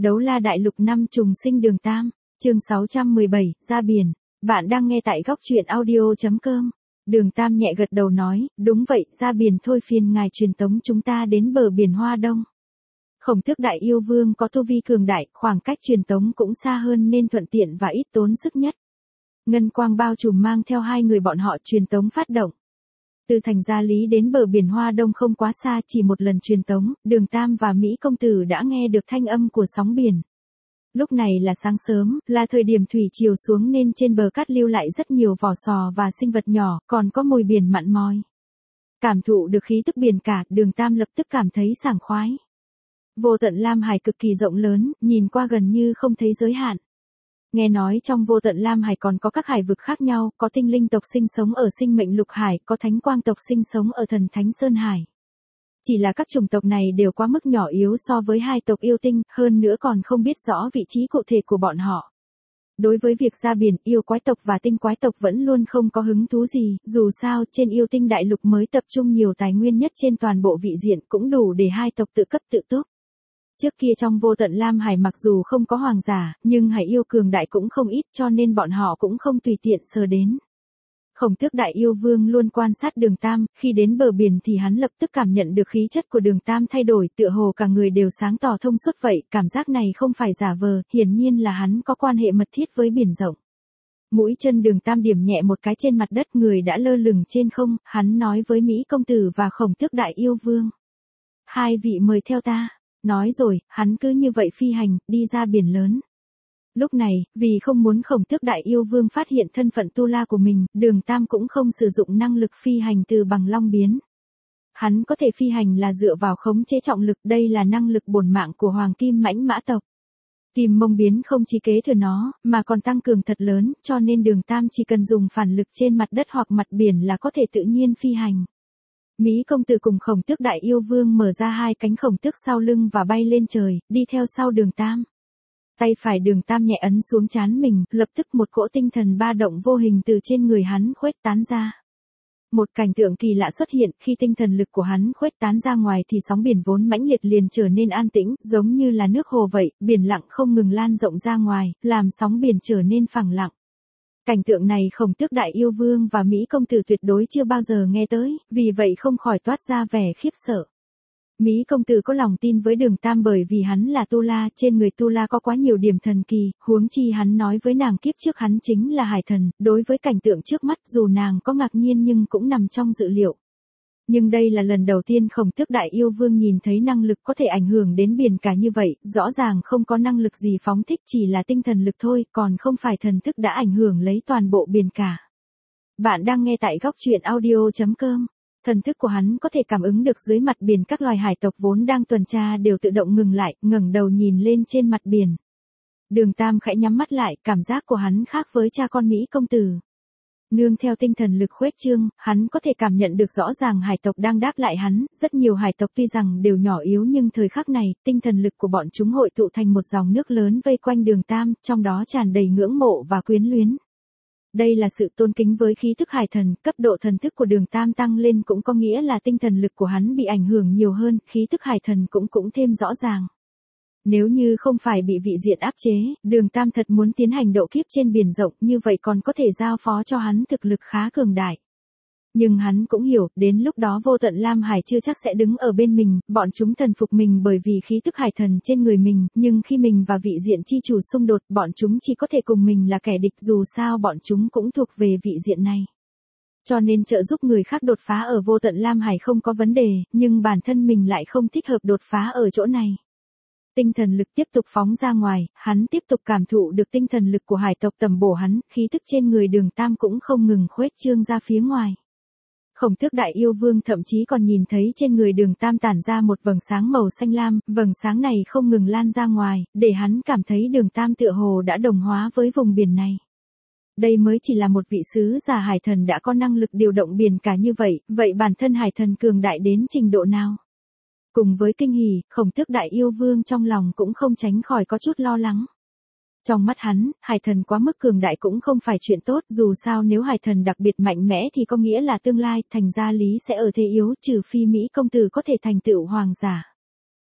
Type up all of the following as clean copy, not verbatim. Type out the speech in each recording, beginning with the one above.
Đấu la đại lục năm trùng sinh đường Tam, chương 617, ra biển. Bạn đang nghe tại góc truyện audio.com. Đường Tam nhẹ gật đầu nói, đúng vậy, ra biển thôi, phiền ngài truyền tống chúng ta đến bờ biển Hoa Đông. Khổng Tước Đại Yêu Vương có tu vi cường đại, khoảng cách truyền tống cũng xa hơn nên thuận tiện và ít tốn sức nhất. Ngân quang bao trùm mang theo hai người bọn họ truyền tống phát động. Từ thành Gia Lý đến bờ biển Hoa Đông không quá xa, chỉ một lần truyền tống, Đường Tam và Mỹ công tử đã nghe được thanh âm của sóng biển. Lúc này là sáng sớm, là thời điểm thủy chiều xuống nên trên bờ cát lưu lại rất nhiều vỏ sò và sinh vật nhỏ, còn có mùi biển mặn mòi. Cảm thụ được khí tức biển cả, Đường Tam lập tức cảm thấy sảng khoái. Vô tận Lam Hải cực kỳ rộng lớn, nhìn qua gần như không thấy giới hạn. Nghe nói trong vô tận Lam Hải còn có các hải vực khác nhau, có tinh linh tộc sinh sống ở sinh mệnh lục hải, có thánh quang tộc sinh sống ở thần thánh Sơn Hải. Chỉ là các chủng tộc này đều quá mức nhỏ yếu so với hai tộc yêu tinh, hơn nữa còn không biết rõ vị trí cụ thể của bọn họ. Đối với việc ra biển, yêu quái tộc và tinh quái tộc vẫn luôn không có hứng thú gì, dù sao trên yêu tinh đại lục mới tập trung nhiều tài nguyên nhất trên toàn bộ vị diện cũng đủ để hai tộc tự cấp tự túc. Trước kia trong vô tận Lam Hải mặc dù không có hoàng giả, nhưng hải yêu cường đại cũng không ít cho nên bọn họ cũng không tùy tiện sờ đến. Khổng Tước Đại Yêu Vương luôn quan sát Đường Tam, khi đến bờ biển thì hắn lập tức cảm nhận được khí chất của Đường Tam thay đổi, tựa hồ cả người đều sáng tỏ thông suốt vậy, cảm giác này không phải giả vờ, hiển nhiên là hắn có quan hệ mật thiết với biển rộng. Mũi chân Đường Tam điểm nhẹ một cái trên mặt đất, người đã lơ lửng trên không, hắn nói với Mỹ công tử và Khổng Tước Đại Yêu Vương. Hai vị mời theo ta. Nói rồi, hắn cứ như vậy phi hành, đi ra biển lớn. Lúc này, vì không muốn Khổng Tước Đại Yêu Vương phát hiện thân phận tu la của mình, Đường Tam cũng không sử dụng năng lực phi hành từ bằng long biến. Hắn có thể phi hành là dựa vào khống chế trọng lực, đây là năng lực bổn mạng của Hoàng Kim Mãnh Mã tộc. Kim Mông biến không chỉ kế thừa nó, mà còn tăng cường thật lớn, cho nên Đường Tam chỉ cần dùng phản lực trên mặt đất hoặc mặt biển là có thể tự nhiên phi hành. Mỹ công tử cùng Khổng Tước Đại Yêu Vương mở ra hai cánh khổng tước sau lưng và bay lên trời, đi theo sau Đường Tam. Tay phải Đường Tam nhẹ ấn xuống trán mình, lập tức một cỗ tinh thần ba động vô hình từ trên người hắn khuếch tán ra. Một cảnh tượng kỳ lạ xuất hiện, khi tinh thần lực của hắn khuếch tán ra ngoài thì sóng biển vốn mãnh liệt liền trở nên an tĩnh, giống như là nước hồ vậy, biển lặng không ngừng lan rộng ra ngoài, làm sóng biển trở nên phẳng lặng. Cảnh tượng này Khổng Tước Đại Yêu Vương và Mỹ công tử tuyệt đối chưa bao giờ nghe tới, vì vậy không khỏi toát ra vẻ khiếp sợ. Mỹ công tử có lòng tin với Đường Tam bởi vì hắn là tu la, trên người tu la có quá nhiều điểm thần kỳ, huống chi hắn nói với nàng kiếp trước hắn chính là hải thần, đối với cảnh tượng trước mắt dù nàng có ngạc nhiên nhưng cũng nằm trong dự liệu. Nhưng đây là lần đầu tiên Khổng Tước Đại Yêu Vương nhìn thấy năng lực có thể ảnh hưởng đến biển cả như vậy, rõ ràng không có năng lực gì phóng thích, chỉ là tinh thần lực thôi, còn không phải thần thức đã ảnh hưởng lấy toàn bộ biển cả. Bạn đang nghe tại góc truyện audio.com. Thần thức của hắn có thể cảm ứng được dưới mặt biển các loài hải tộc vốn đang tuần tra đều tự động ngừng lại, ngẩng đầu nhìn lên trên mặt biển. Đường Tam khẽ nhắm mắt lại, cảm giác của hắn khác với cha con Mỹ công tử. Nương theo tinh thần lực khuếch trương, hắn có thể cảm nhận được rõ ràng hải tộc đang đáp lại hắn, rất nhiều hải tộc tuy rằng đều nhỏ yếu nhưng thời khắc này, tinh thần lực của bọn chúng hội tụ thành một dòng nước lớn vây quanh Đường Tam, trong đó tràn đầy ngưỡng mộ và quyến luyến. Đây là sự tôn kính với khí thức hải thần, cấp độ thần thức của Đường Tam tăng lên cũng có nghĩa là tinh thần lực của hắn bị ảnh hưởng nhiều hơn, khí thức hải thần cũng thêm rõ ràng. Nếu như không phải bị vị diện áp chế, Đường Tam thật muốn tiến hành độ kiếp trên biển rộng, như vậy còn có thể giao phó cho hắn thực lực khá cường đại. Nhưng hắn cũng hiểu, đến lúc đó vô tận Lam Hải chưa chắc sẽ đứng ở bên mình, bọn chúng thần phục mình bởi vì khí tức hải thần trên người mình, nhưng khi mình và vị diện chi chủ xung đột, bọn chúng chỉ có thể cùng mình là kẻ địch, dù sao bọn chúng cũng thuộc về vị diện này. Cho nên trợ giúp người khác đột phá ở vô tận Lam Hải không có vấn đề, nhưng bản thân mình lại không thích hợp đột phá ở chỗ này. Tinh thần lực tiếp tục phóng ra ngoài, hắn tiếp tục cảm thụ được tinh thần lực của hải tộc tầm bổ hắn, khí tức trên người Đường Tam cũng không ngừng khuếch trương ra phía ngoài. Khổng Tước Đại Yêu Vương thậm chí còn nhìn thấy trên người Đường Tam tản ra một vầng sáng màu xanh lam, vầng sáng này không ngừng lan ra ngoài, để hắn cảm thấy Đường Tam tựa hồ đã đồng hóa với vùng biển này. Đây mới chỉ là một vị sứ giả hải thần đã có năng lực điều động biển cả như vậy, vậy bản thân hải thần cường đại đến trình độ nào? Cùng với kinh hỉ, Khổng Tước Đại Yêu Vương trong lòng cũng không tránh khỏi có chút lo lắng. Trong mắt hắn, hải thần quá mức cường đại cũng không phải chuyện tốt, dù sao nếu hải thần đặc biệt mạnh mẽ thì có nghĩa là tương lai thành Gia Lý sẽ ở thế yếu, trừ phi Mỹ công tử có thể thành tựu hoàng giả.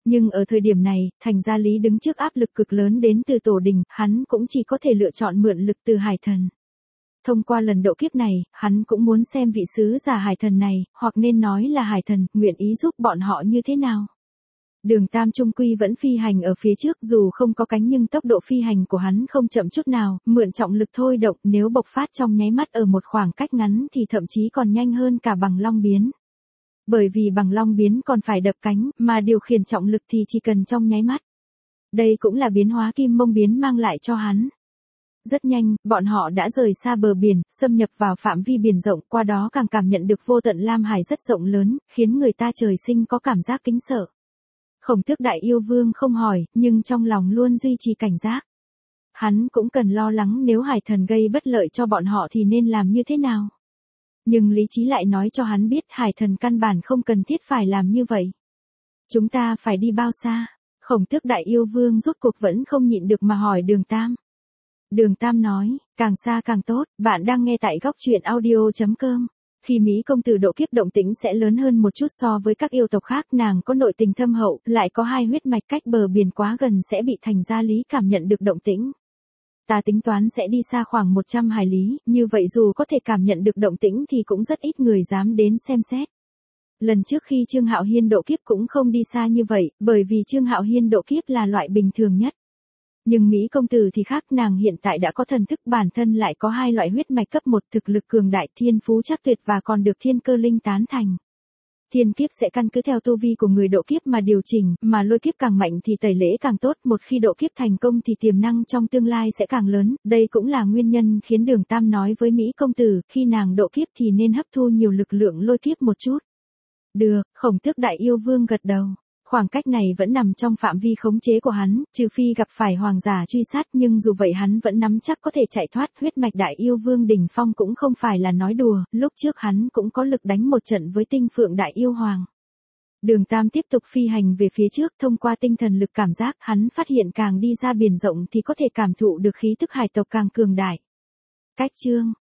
Nhưng ở thời điểm này, Thành Gia Lý đứng trước áp lực cực lớn đến từ tổ đình, hắn cũng chỉ có thể lựa chọn mượn lực từ hải thần. Thông qua lần độ kiếp này, hắn cũng muốn xem vị sứ giả hải thần này, hoặc nên nói là hải thần, nguyện ý giúp bọn họ như thế nào. Đường Tam trung quy vẫn phi hành ở phía trước, dù không có cánh nhưng tốc độ phi hành của hắn không chậm chút nào, mượn trọng lực thôi động, nếu bộc phát trong nháy mắt ở một khoảng cách ngắn thì thậm chí còn nhanh hơn cả bằng long biến. Bởi vì bằng long biến còn phải đập cánh, mà điều khiển trọng lực thì chỉ cần trong nháy mắt. Đây cũng là biến hóa kim mông biến mang lại cho hắn. Rất nhanh, bọn họ đã rời xa bờ biển, xâm nhập vào phạm vi biển rộng, qua đó càng cảm nhận được vô tận lam hải rất rộng lớn, khiến người ta trời sinh có cảm giác kính sợ. Khổng Tước Đại Yêu Vương không hỏi, nhưng trong lòng luôn duy trì cảnh giác. Hắn cũng cần lo lắng nếu hải thần gây bất lợi cho bọn họ thì nên làm như thế nào. Nhưng lý trí lại nói cho hắn biết hải thần căn bản không cần thiết phải làm như vậy. Chúng ta phải đi bao xa? Khổng Tước Đại Yêu Vương rốt cuộc vẫn không nhịn được mà hỏi Đường Tam. Đường Tam nói, càng xa càng tốt, bạn đang nghe tại góc truyện audio.com. Khi Mỹ công tử độ kiếp động tĩnh sẽ lớn hơn một chút so với các yêu tộc khác, nàng có nội tình thâm hậu, lại có hai huyết mạch cách bờ biển quá gần sẽ bị Thành Gia Lý cảm nhận được động tĩnh. Ta tính toán sẽ đi xa khoảng 100 hải lý, như vậy dù có thể cảm nhận được động tĩnh thì cũng rất ít người dám đến xem xét. Lần trước khi Trương Hạo Hiên độ kiếp cũng không đi xa như vậy, bởi vì Trương Hạo Hiên độ kiếp là loại bình thường nhất. Nhưng Mỹ công tử thì khác, nàng hiện tại đã có thần thức, bản thân lại có hai loại huyết mạch cấp 1, thực lực cường đại, thiên phú chắc tuyệt và còn được thiên cơ linh tán thành. Thiên kiếp sẽ căn cứ theo tu vi của người độ kiếp mà điều chỉnh, mà lôi kiếp càng mạnh thì tẩy lễ càng tốt, một khi độ kiếp thành công thì tiềm năng trong tương lai sẽ càng lớn, đây cũng là nguyên nhân khiến Đường Tam nói với Mỹ công tử, khi nàng độ kiếp thì nên hấp thu nhiều lực lượng lôi kiếp một chút. Được, Khổng Tước Đại Yêu Vương gật đầu. Khoảng cách này vẫn nằm trong phạm vi khống chế của hắn, trừ phi gặp phải hoàng giả truy sát, nhưng dù vậy hắn vẫn nắm chắc có thể chạy thoát. Huyết mạch Đại Yêu Vương đỉnh phong cũng không phải là nói đùa, lúc trước hắn cũng có lực đánh một trận với Tinh Phượng Đại Yêu Hoàng. Đường Tam tiếp tục phi hành về phía trước, thông qua tinh thần lực cảm giác, hắn phát hiện càng đi ra biển rộng thì có thể cảm thụ được khí tức hải tộc càng cường đại. Cách chương